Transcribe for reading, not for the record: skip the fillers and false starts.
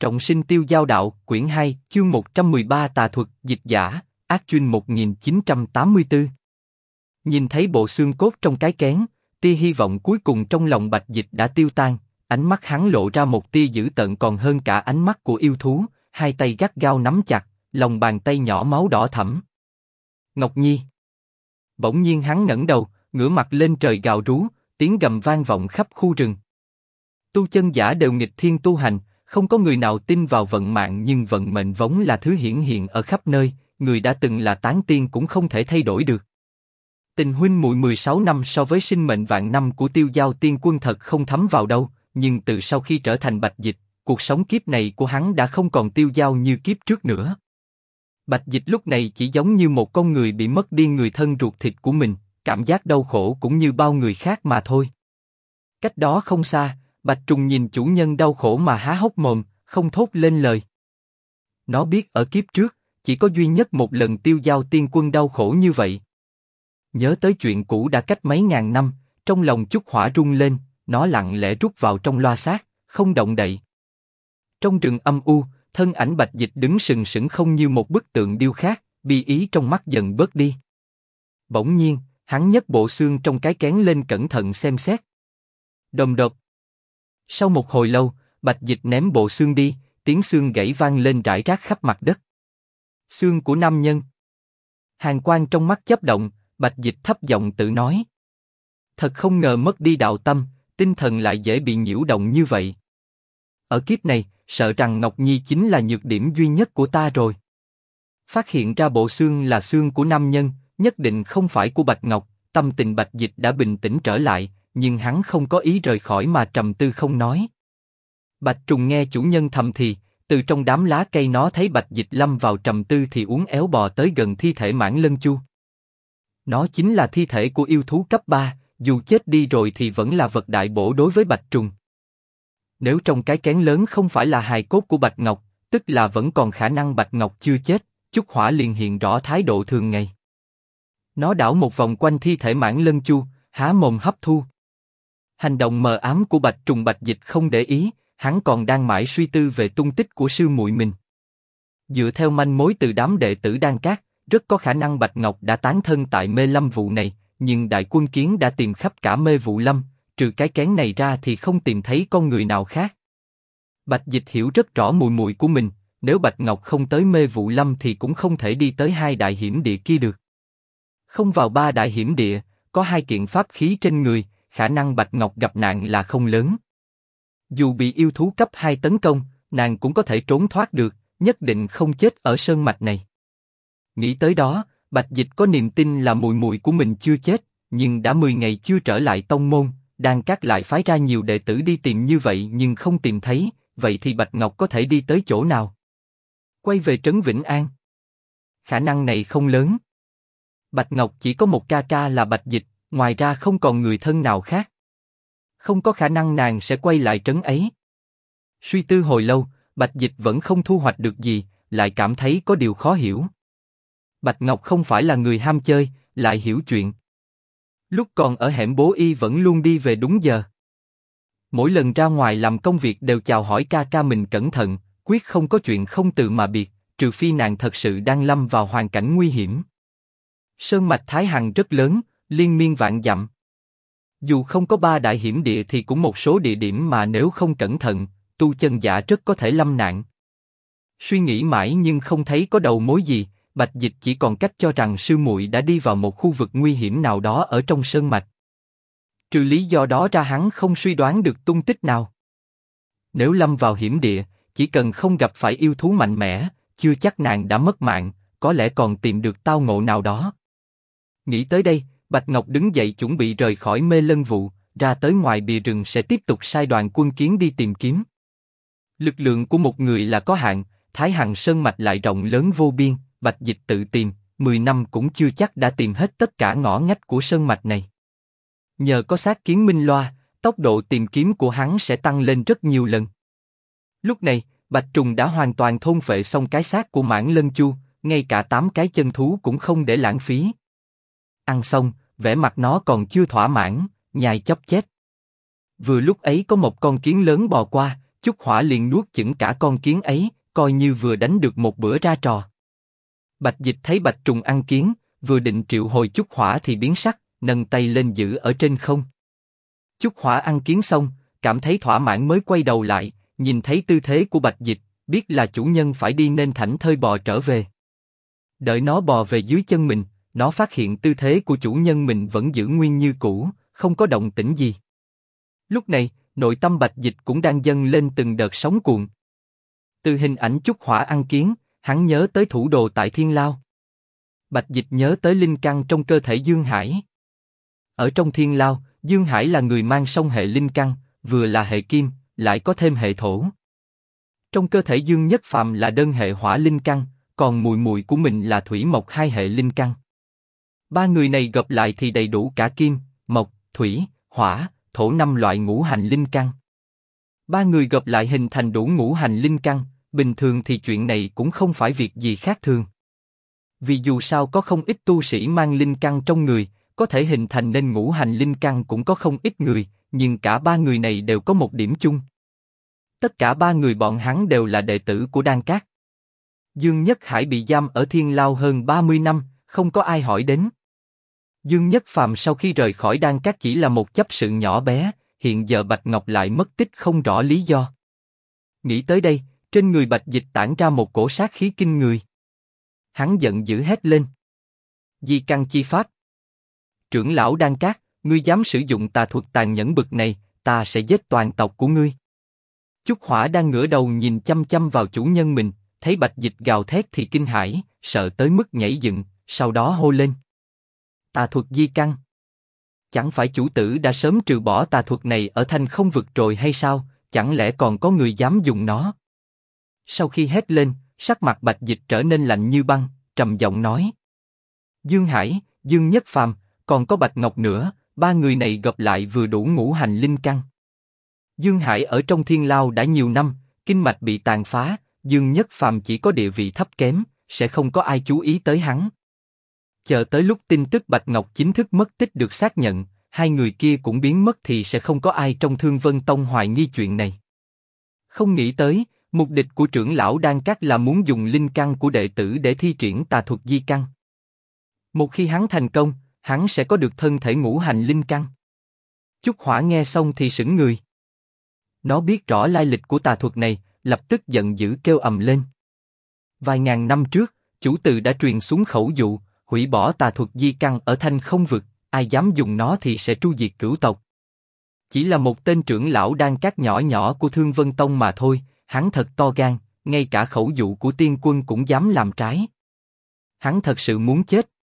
Trọng sinh tiêu giao đạo, quyển 2, chương 113 tà thuật, dịch giả, Ác Chuyên 1984. Nhìn thấy bộ xương cốt trong cái kén, tia hy vọng cuối cùng trong lòng Bạch Dịch đã tiêu tan, ánh mắt hắn lộ ra một tia dữ tợn còn hơn cả ánh mắt của yêu thú, hai tay gắt gao nắm chặt, lòng bàn tay nhỏ máu đỏ thẫm. Ngọc Nhi. Bỗng nhiên hắn ngẩng đầu, ngửa mặt lên trời gào rú, tiếng gầm vang vọng khắp khu rừng. Tu chân giả đều nghịch thiên tu hành, không có người nào tin vào vận mạng, nhưng vận mệnh vốn là thứ hiển hiện ở khắp nơi, người đã từng là tán tiên cũng không thể thay đổi được. Tình huynh muội 16 năm so với sinh mệnh vạn năm của tiêu giao tiên quân thật không thấm vào đâu, nhưng từ sau khi trở thành Bạch Dịch, cuộc sống kiếp này của hắn đã không còn tiêu giao như kiếp trước nữa. Bạch Dịch lúc này chỉ giống như một con người bị mất đi người thân ruột thịt của mình, cảm giác đau khổ cũng như bao người khác mà thôi. Cách đó không xa, Bạch Trùng nhìn chủ nhân đau khổ mà há hốc mồm, không thốt lên lời. Nó biết ở kiếp trước, chỉ có duy nhất một lần tiêu giao tiên quân đau khổ như vậy. Nhớ tới chuyện cũ đã cách mấy ngàn năm, trong lòng chút hỏa rung lên, nó lặng lẽ rút vào trong loa xác, không động đậy. Trong rừng âm u, thân ảnh Bạch Dịch đứng sừng sững không như một bức tượng điêu khắc, bi ý trong mắt dần bớt đi. Bỗng nhiên, hắn nhấc bộ xương trong cái kén lên cẩn thận xem xét. Đồm đột. Sau một hồi lâu, Bạch Dịch ném bộ xương đi, tiếng xương gãy vang lên rải rác khắp mặt đất. Xương của nam nhân. Hàn quang trong mắt chớp động, Bạch Dịch thấp giọng tự nói. Thật không ngờ mất đi đạo tâm, tinh thần lại dễ bị nhiễu động như vậy. Ở kiếp này, sợ rằng Ngọc Nhi chính là nhược điểm duy nhất của ta rồi. Phát hiện ra bộ xương là xương của nam nhân, nhất định không phải của Bạch Ngọc, tâm tình Bạch Dịch đã bình tĩnh trở lại, nhưng hắn không có ý rời khỏi mà trầm tư không nói. Bạch Trùng nghe chủ nhân thầm thì, từ trong đám lá cây nó thấy Bạch Dịch lâm vào trầm tư thì uốn éo bò tới gần thi thể Mãng Lân Chu. Nó chính là thi thể của yêu thú cấp 3, dù chết đi rồi thì vẫn là vật đại bổ đối với Bạch Trùng. Nếu trong cái kén lớn không phải là hài cốt của Bạch Ngọc, tức là vẫn còn khả năng Bạch Ngọc chưa chết, chút hỏa liền hiện rõ thái độ thường ngày. Nó đảo một vòng quanh thi thể Mãng Lân Chu, há mồm hấp thu. Hành động mờ ám của Bạch Trùng Bạch Dịch không để ý, hắn còn đang mãi suy tư về tung tích của sư muội mình. Dựa theo manh mối từ đám đệ tử Đan Cát, rất có khả năng Bạch Ngọc đã tán thân tại Mê Lâm Vụ này, nhưng Đại Quân Kiến đã tìm khắp cả Mê Vụ Lâm, trừ cái kén này ra thì không tìm thấy con người nào khác. Bạch Dịch hiểu rất rõ muội muội của mình, nếu Bạch Ngọc không tới Mê Vụ Lâm thì cũng không thể đi tới 2 đại hiểm địa kia được. Không vào 3 đại hiểm địa, có 2 kiện pháp khí trên người, khả năng Bạch Ngọc gặp nạn là không lớn. Dù bị yêu thú cấp 2 tấn công, nàng cũng có thể trốn thoát được, nhất định không chết ở sơn mạch này. Nghĩ tới đó, Bạch Dịch có niềm tin là muội muội của mình chưa chết, nhưng đã 10 ngày chưa trở lại tông môn, Đan Cát lại phái ra nhiều đệ tử đi tìm như vậy nhưng không tìm thấy, vậy thì Bạch Ngọc có thể đi tới chỗ nào? Quay về trấn Vĩnh An? Khả năng này không lớn. Bạch Ngọc chỉ có một ca ca là Bạch Dịch, ngoài ra không còn người thân nào khác. Không có khả năng nàng sẽ quay lại trấn ấy. Suy tư hồi lâu, Bạch Dịch vẫn không thu hoạch được gì, lại cảm thấy có điều khó hiểu. Bạch Ngọc không phải là người ham chơi, lại hiểu chuyện. Lúc còn ở hẻm Bố Y vẫn luôn đi về đúng giờ. Mỗi lần ra ngoài làm công việc đều chào hỏi ca ca mình cẩn thận, quyết không có chuyện không từ mà biệt, trừ phi nàng thật sự đang lâm vào hoàn cảnh nguy hiểm. Sơn mạch Thái Hằng rất lớn, liên miên vạn dặm. Dù không có 3 đại hiểm địa thì cũng một số địa điểm mà nếu không cẩn thận, tu chân giả rất có thể lâm nạn. Suy nghĩ mãi nhưng không thấy có đầu mối gì, Bạch Dịch chỉ còn cách cho rằng sư muội đã đi vào một khu vực nguy hiểm nào đó ở trong sơn mạch. Trừ lý do đó ra hắn không suy đoán được tung tích nào. Nếu lâm vào hiểm địa, chỉ cần không gặp phải yêu thú mạnh mẽ, chưa chắc nàng đã mất mạng, có lẽ còn tìm được tao ngộ nào đó. Nghĩ tới đây, Bạch Ngọc đứng dậy chuẩn bị rời khỏi Mê Lân Vụ, ra tới ngoài bìa rừng sẽ tiếp tục sai đoàn Quân Kiến đi tìm kiếm. Lực lượng của một người là có hạn, Thái Hằng sơn mạch lại rộng lớn vô biên, Bạch Dịch tự tìm, 10 năm cũng chưa chắc đã tìm hết tất cả ngõ ngách của sơn mạch này. Nhờ có xác kiến minh loa, tốc độ tìm kiếm của hắn sẽ tăng lên rất nhiều lần. Lúc này, Bạch Trùng đã hoàn toàn thôn phệ xong cái xác của Mãng Lân Chu, ngay cả 8 cái chân thú cũng không để lãng phí. Ăn xong, vẻ mặt nó còn chưa thỏa mãn, nhai chóp chép. Vừa lúc ấy có một con kiến lớn bò qua, Chúc Hỏa liền nuốt chửng cả con kiến ấy, coi như vừa đánh được một bữa ra trò. Bạch Dịch thấy Bạch Trùng ăn kiến, vừa định triệu hồi Chúc Hỏa thì biến sắc, nâng tay lên giữ ở trên không. Chúc Hỏa ăn kiến xong, cảm thấy thỏa mãn mới quay đầu lại, nhìn thấy tư thế của Bạch Dịch, biết là chủ nhân phải đi nên thảnh thơi bò trở về. Đợi nó bò về dưới chân mình, nó phát hiện tư thế của chủ nhân mình vẫn giữ nguyên như cũ, không có động tĩnh gì. Lúc này, nội tâm Bạch Dịch cũng đang dâng lên từng đợt sóng cuộn. Từ hình ảnh Chúc Hỏa ăn kiến, hắn nhớ tới thủ đồ tại Thiên Lao. Bạch Dịch nhớ tới linh căn trong cơ thể Dương Hải. Ở trong Thiên Lao, Dương Hải là người mang song hệ linh căn, vừa là hệ kim, lại có thêm hệ thổ. Trong cơ thể Dương Nhất Phàm là đơn hệ hỏa linh căn, còn mùi mùi của mình là thủy mộc hai hệ linh căn. Ba người này gộp lại thì đầy đủ cả kim, mộc, thủy, hỏa, thổ 5 loại ngũ hành linh căn. Ba người gộp lại hình thành đủ ngũ hành linh căn, bình thường thì chuyện này cũng không phải việc gì khác thường. Vì dù sao có không ít tu sĩ mang linh căn trong người, có thể hình thành nên ngũ hành linh căn cũng có không ít người, nhưng cả ba người này đều có một điểm chung. Tất cả ba người bọn hắn đều là đệ tử của Đan Cát. Dương Nhất Hải bị giam ở Thiên Lao hơn 30 năm, không có ai hỏi đến. Dương Nhất Phàm sau khi rời khỏi Đan Cát chỉ là một chấp sự nhỏ bé, hiện giờ Bạch Ngọc lại mất tích không rõ lý do. Nghĩ tới đây, trên người Bạch Dịch tản ra một cổ sát khí kinh người. Hắn giận dữ hét lên. Di căn chi pháp. Trưởng lão Đan Cát, ngươi dám sử dụng tà thuật tàn nhẫn bực này, ta sẽ giết toàn tộc của ngươi. Chúc Hỏa đang ngửa đầu nhìn chăm chăm vào chủ nhân mình, thấy Bạch Dịch gào thét thì kinh hãi, sợ tới mức nhảy dựng, sau đó hô lên. Tà thuật di căn. Chẳng phải chủ tử đã sớm trừ bỏ tà thuật này ở Thanh Không Vực rồi hay sao, chẳng lẽ còn có người dám dùng nó? Sau khi hét lên, sắc mặt Bạch Dịch trở nên lạnh như băng, trầm giọng nói. Dương Hải, Dương Nhất Phàm, còn có Bạch Ngọc nữa, ba người này gộp lại vừa đủ ngũ hành linh căn. Dương Hải ở trong Thiên Lao đã nhiều năm, kinh mạch bị tàn phá, Dương Nhất Phàm chỉ có địa vị thấp kém, sẽ không có ai chú ý tới hắn. Chờ tới lúc tin tức Bạch Ngọc chính thức mất tích được xác nhận, hai người kia cũng biến mất thì sẽ không có ai trong Thương Vân Tông hoài nghi chuyện này. Không nghĩ tới, mục đích của trưởng lão Đan Cát là muốn dùng linh căn của đệ tử để thi triển tà thuật di căn. Một khi hắn thành công, hắn sẽ có được thân thể ngũ hành linh căn. Chúc Hỏa nghe xong thì sững người. Nó biết rõ lai lịch của tà thuật này, lập tức giận dữ kêu ầm lên. Vài ngàn năm trước, chủ từ đã truyền xuống khẩu dụ, hủy bỏ tà thuật di căn ở Thanh Không Vực, ai dám dùng nó thì sẽ tru diệt cửu tộc. Chỉ là một tên trưởng lão Đan Cát nhỏ nhỏ của Thương Vân Tông mà thôi, hắn thật to gan, ngay cả khẩu dụ của tiên quân cũng dám làm trái. Hắn thật sự muốn chết.